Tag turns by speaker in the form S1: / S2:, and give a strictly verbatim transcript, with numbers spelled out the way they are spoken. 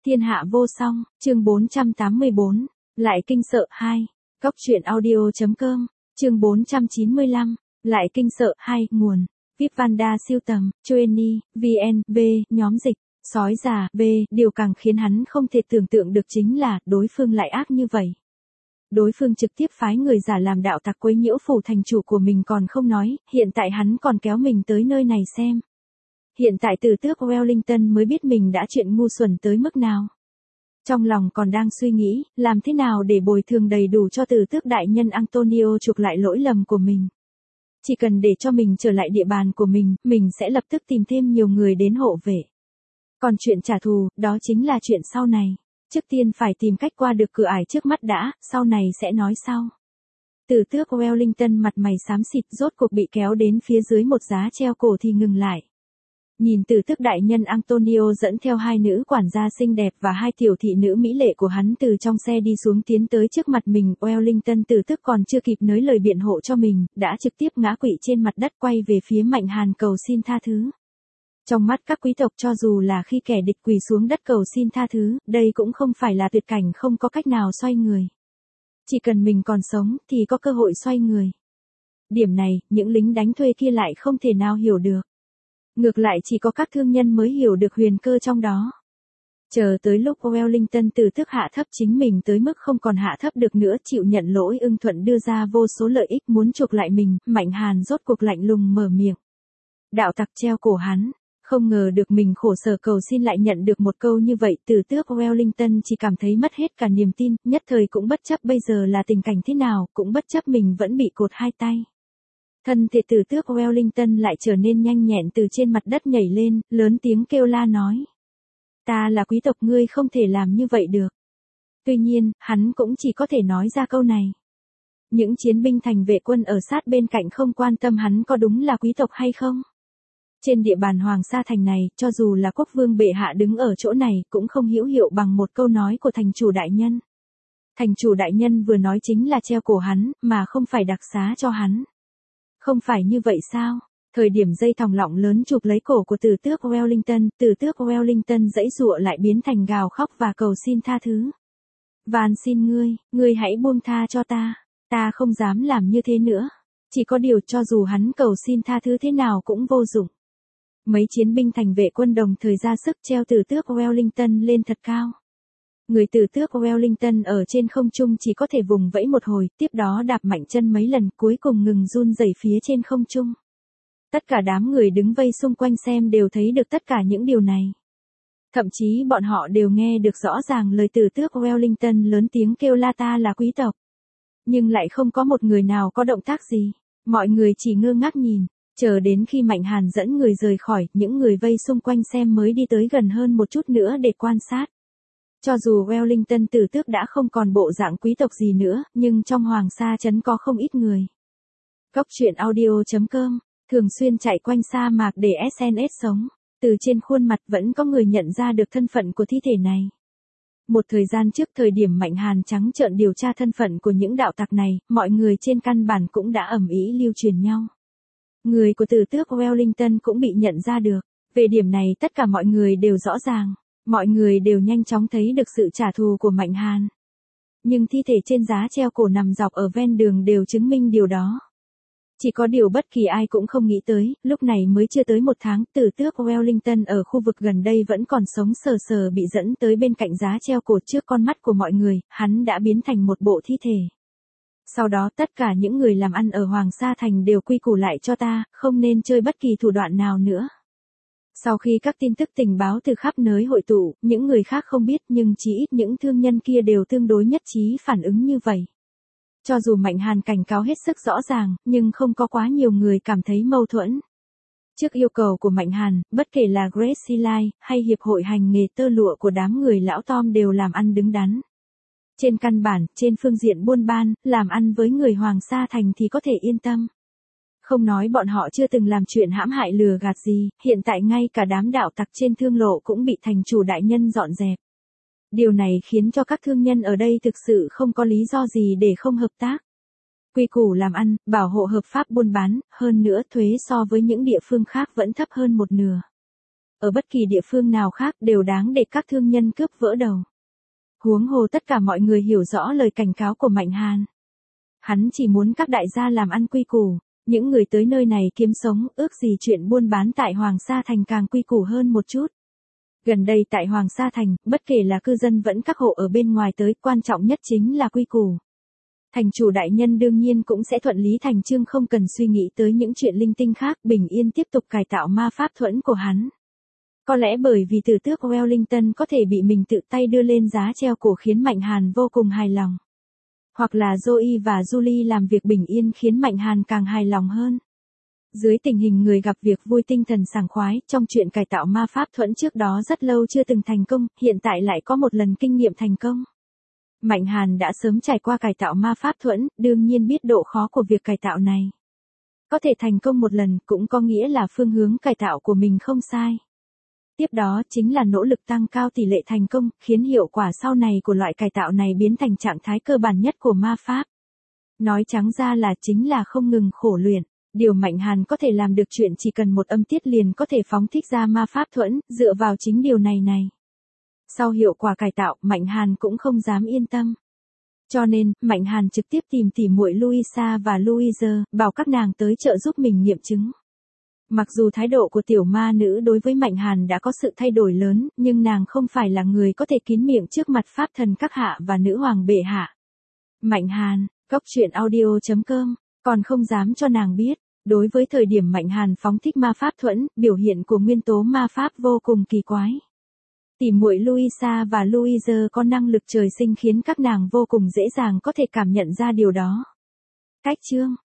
S1: Thiên hạ vô song, chương bốn trăm tám mươi bốn, lại kinh sợ hai. Cóc truyện audio.com, chương bốn trăm chín mươi lăm, lại kinh sợ hai, nguồn. vê i pê Vanda siêu tầm, Chueni, vê en, B, nhóm dịch, sói già, B, điều càng khiến hắn không thể tưởng tượng được chính là, đối phương lại ác như vậy. Đối phương trực tiếp phái người giả làm đạo tặc quấy nhiễu phủ thành chủ của mình còn không nói, hiện tại hắn còn kéo mình tới nơi này xem. Hiện tại Tử Tước Wellington mới biết mình đã chuyện ngu xuẩn tới mức nào. Trong lòng còn đang suy nghĩ, làm thế nào để bồi thường đầy đủ cho Tử Tước đại nhân Antonio chuộc lại lỗi lầm của mình. Chỉ cần để cho mình trở lại địa bàn của mình, mình sẽ lập tức tìm thêm nhiều người đến hộ vệ. Còn chuyện trả thù, đó chính là chuyện sau này. Trước tiên phải tìm cách qua được cửa ải trước mắt đã, sau này sẽ nói sau. Tử Tước Wellington mặt mày xám xịt rốt cuộc bị kéo đến phía dưới một giá treo cổ thì ngừng lại. Nhìn Tử Tước đại nhân Antonio dẫn theo hai nữ quản gia xinh đẹp và hai tiểu thị nữ mỹ lệ của hắn từ trong xe đi xuống tiến tới trước mặt mình, Wellington Tử Tước còn chưa kịp nói lời biện hộ cho mình, đã trực tiếp ngã quỵ trên mặt đất quay về phía Mạnh Hàn cầu xin tha thứ. Trong mắt các quý tộc cho dù là khi kẻ địch quỳ xuống đất cầu xin tha thứ, đây cũng không phải là tuyệt cảnh không có cách nào xoay người. Chỉ cần mình còn sống thì có cơ hội xoay người. Điểm này, những lính đánh thuê kia lại không thể nào hiểu được. Ngược lại chỉ có các thương nhân mới hiểu được huyền cơ trong đó. Chờ tới lúc Wellington Tử Tước hạ thấp chính mình tới mức không còn hạ thấp được nữa, chịu nhận lỗi ưng thuận đưa ra vô số lợi ích muốn chuộc lại mình, Mạnh Hàn rốt cuộc lạnh lùng mở miệng. Đạo tặc treo cổ hắn, không ngờ được mình khổ sở cầu xin lại nhận được một câu như vậy, Tử Tước Wellington chỉ cảm thấy mất hết cả niềm tin, nhất thời cũng bất chấp bây giờ là tình cảnh thế nào, cũng bất chấp mình vẫn bị cột hai tay. Thân thể Tử Tước Wellington lại trở nên nhanh nhẹn từ trên mặt đất nhảy lên, lớn tiếng kêu la nói. Ta là quý tộc, ngươi không thể làm như vậy được. Tuy nhiên, hắn cũng chỉ có thể nói ra câu này. Những chiến binh thành vệ quân ở sát bên cạnh không quan tâm hắn có đúng là quý tộc hay không. Trên địa bàn Hoàng Sa Thành này, cho dù là quốc vương bệ hạ đứng ở chỗ này, cũng không hữu hiệu bằng một câu nói của thành chủ đại nhân. Thành chủ đại nhân vừa nói chính là treo cổ hắn, mà không phải đặc xá cho hắn. Không phải như vậy sao? Thời điểm dây thòng lọng lớn chụp lấy cổ của Tử Tước Wellington, Tử Tước Wellington giãy giụa lại biến thành gào khóc và cầu xin tha thứ. Van xin ngươi, ngươi hãy buông tha cho ta, ta không dám làm như thế nữa. Chỉ có điều cho dù hắn cầu xin tha thứ thế nào cũng vô dụng. Mấy chiến binh thành vệ quân đồng thời ra sức treo Tử Tước Wellington lên thật cao. Người Tử Tước Wellington ở trên không trung chỉ có thể vùng vẫy một hồi, tiếp đó đạp mạnh chân mấy lần, cuối cùng ngừng run rẩy phía trên không trung. Tất cả đám người đứng vây xung quanh xem đều thấy được tất cả những điều này. Thậm chí bọn họ đều nghe được rõ ràng lời Tử Tước Wellington lớn tiếng kêu la ta là quý tộc. Nhưng lại không có một người nào có động tác gì. Mọi người chỉ ngơ ngác nhìn. Chờ đến khi Mạnh Hàn dẫn người rời khỏi, những người vây xung quanh xem mới đi tới gần hơn một chút nữa để quan sát. Cho dù Wellington Tử Tước đã không còn bộ dạng quý tộc gì nữa, nhưng trong Hoàng Sa trấn có không ít người. Cóc truyện audio.com, thường xuyên chạy quanh sa mạc để ét en ét sống. Từ trên khuôn mặt vẫn có người nhận ra được thân phận của thi thể này. Một thời gian trước thời điểm Mạnh Hàn trắng trợn điều tra thân phận của những đạo tặc này, mọi người trên căn bản cũng đã ầm ĩ lưu truyền nhau. Người của Tử Tước Wellington cũng bị nhận ra được. Về điểm này tất cả mọi người đều rõ ràng. Mọi người đều nhanh chóng thấy được sự trả thù của Mạnh Hàn. Nhưng thi thể trên giá treo cổ nằm dọc ở ven đường đều chứng minh điều đó. Chỉ có điều bất kỳ ai cũng không nghĩ tới, lúc này mới chưa tới một tháng, Tử Tước Wellington ở khu vực gần đây vẫn còn sống sờ sờ bị dẫn tới bên cạnh giá treo cổ trước con mắt của mọi người, hắn đã biến thành một bộ thi thể. Sau đó tất cả những người làm ăn ở Hoàng Sa Thành đều quy củ lại cho ta, không nên chơi bất kỳ thủ đoạn nào nữa. Sau khi các tin tức tình báo từ khắp nơi hội tụ, những người khác không biết nhưng chỉ ít những thương nhân kia đều tương đối nhất trí phản ứng như vậy. Cho dù Mạnh Hàn cảnh cáo hết sức rõ ràng, nhưng không có quá nhiều người cảm thấy mâu thuẫn. Trước yêu cầu của Mạnh Hàn, bất kể là Gracie Line hay Hiệp hội hành nghề tơ lụa của đám người lão Tom đều làm ăn đứng đắn. Trên căn bản, trên phương diện buôn ban, làm ăn với người Hoàng Sa Thành thì có thể yên tâm. Không nói bọn họ chưa từng làm chuyện hãm hại lừa gạt gì, hiện tại ngay cả đám đạo tặc trên thương lộ cũng bị thành chủ đại nhân dọn dẹp. Điều này khiến cho các thương nhân ở đây thực sự không có lý do gì để không hợp tác. Quy củ làm ăn, bảo hộ hợp pháp buôn bán, hơn nữa thuế so với những địa phương khác vẫn thấp hơn một nửa. ở bất kỳ địa phương nào khác đều đáng để các thương nhân cướp vỡ đầu. Huống hồ tất cả mọi người hiểu rõ lời cảnh cáo của Mạnh Hàn. Hắn chỉ muốn các đại gia làm ăn quy củ, những người tới nơi này kiếm sống, ước gì chuyện buôn bán tại Hoàng Sa Thành càng quy củ hơn một chút. Gần đây tại Hoàng Sa Thành, bất kể là cư dân vẫn các hộ ở bên ngoài tới, quan trọng nhất chính là quy củ. Thành chủ đại nhân đương nhiên cũng sẽ thuận lý thành chương, không cần suy nghĩ tới những chuyện linh tinh khác, bình yên tiếp tục cải tạo ma pháp thuẫn của hắn. Có lẽ bởi vì tử tước Wellington có thể bị mình tự tay đưa lên giá treo cổ khiến Mạnh Hàn vô cùng hài lòng. Hoặc là Zoe và Julie làm việc bình yên khiến Mạnh Hàn càng hài lòng hơn. Dưới tình hình người gặp việc vui, tinh thần sảng khoái, trong chuyện cải tạo ma pháp thuẫn trước đó rất lâu chưa từng thành công, hiện tại lại có một lần kinh nghiệm thành công. Mạnh Hàn đã sớm trải qua cải tạo ma pháp thuẫn, đương nhiên biết độ khó của việc cải tạo này. Có thể thành công một lần cũng có nghĩa là phương hướng cải tạo của mình không sai. Tiếp đó chính là nỗ lực tăng cao tỷ lệ thành công, khiến hiệu quả sau này của loại cải tạo này biến thành trạng thái cơ bản nhất của ma pháp. Nói trắng ra là chính là không ngừng khổ luyện. Điều Mạnh Hàn có thể làm được chuyện chỉ cần một âm tiết liền có thể phóng thích ra ma pháp thuẫn, dựa vào chính điều này này. Sau hiệu quả cải tạo, Mạnh Hàn cũng không dám yên tâm. Cho nên, Mạnh Hàn trực tiếp tìm tỉ muội Louisa và Louise, bảo các nàng tới trợ giúp mình nghiệm chứng. Mặc dù thái độ của tiểu ma nữ đối với Mạnh Hàn đã có sự thay đổi lớn, nhưng nàng không phải là người có thể kín miệng trước mặt pháp thần các hạ và nữ hoàng bệ hạ. Mạnh Hàn, góc truyện audio chấm com, còn không dám cho nàng biết. Đối với thời điểm Mạnh Hàn phóng thích ma pháp thuẫn, biểu hiện của nguyên tố ma pháp vô cùng kỳ quái. Tỉ muội Louisa và Louise có năng lực trời sinh khiến các nàng vô cùng dễ dàng có thể cảm nhận ra điều đó. Cách chương